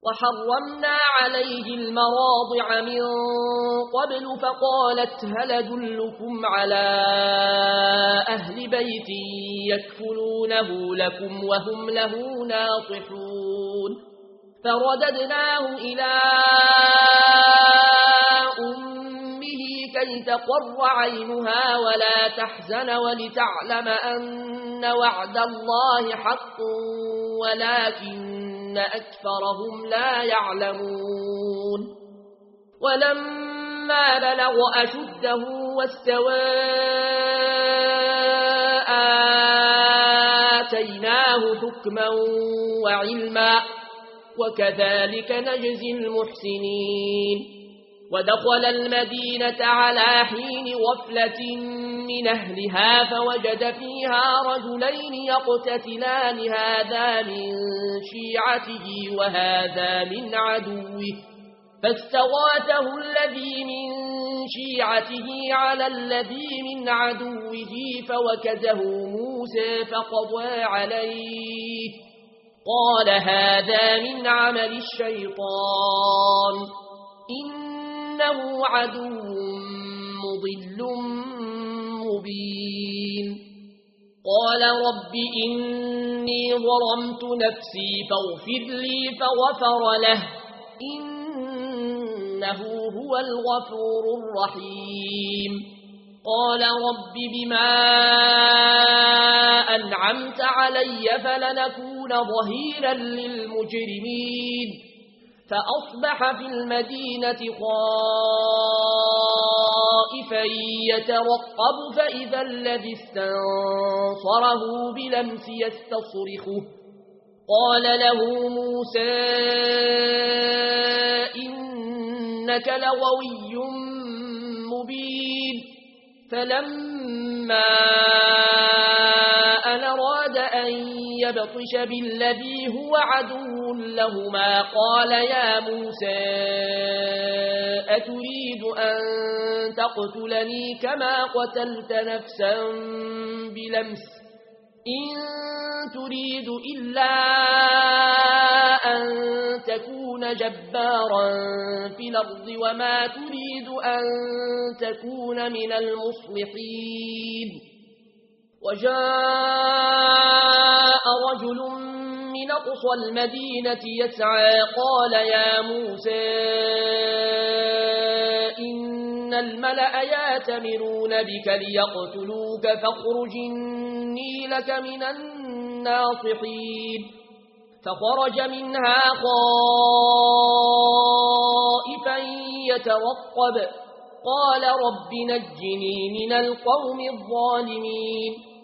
وحرمنا عليه المراضع من قبل فقالت هل أدلكم على أهل بيت يكفلونه لكم وهم له ناصحون فرددناه إلى أمه كي تقر عينها ولا تحزن ولتعلم أن وعد الله حق ولكن أكثرهم لا يعلمون ولما بلغ أشده واستوى آتيناه حكما وعلما وكذلك نجزي المحسنين ودخل المدينة على حين غفلة من أهلها فوجد فيها رجلين يقتتلان هذا من شيعته وهذا من عدوه فاستغاثه الذي من شيعته على الذي من عدوه فوكزه موسى فقضى عليه قال هذا من عمل الشيطان إنه عدو مضل مبين قال رب إني ظلمت نفسي فاغفر لي فغفر له إنه هو الغفور الرحيم قال رب بما أنعمت علي فلنكون ظهيرا للمجرمين فأصبح في المدينة خائفا يترقب فإذا الذي استنصره بلمس يستصرخه قال له موسى إنك لغوي مبين فلما أن أراد أن يبطش بالذي هو عدو لهما قال يا موسى أتريد أن تقتلني كما قتلت نفسا بلمس إن تريد إلا أن تكون جبارا في الأرض وما تريد أن تكون من المصلحين وجاء رجل من أقصى المدينة يسعى قال يا موسى إن الملأ يأتمرون بك ليقتلوك فاخرج إني لك من الناصحين فخرج منها خائفا يترقب قال رب نجني من القوم الظالمين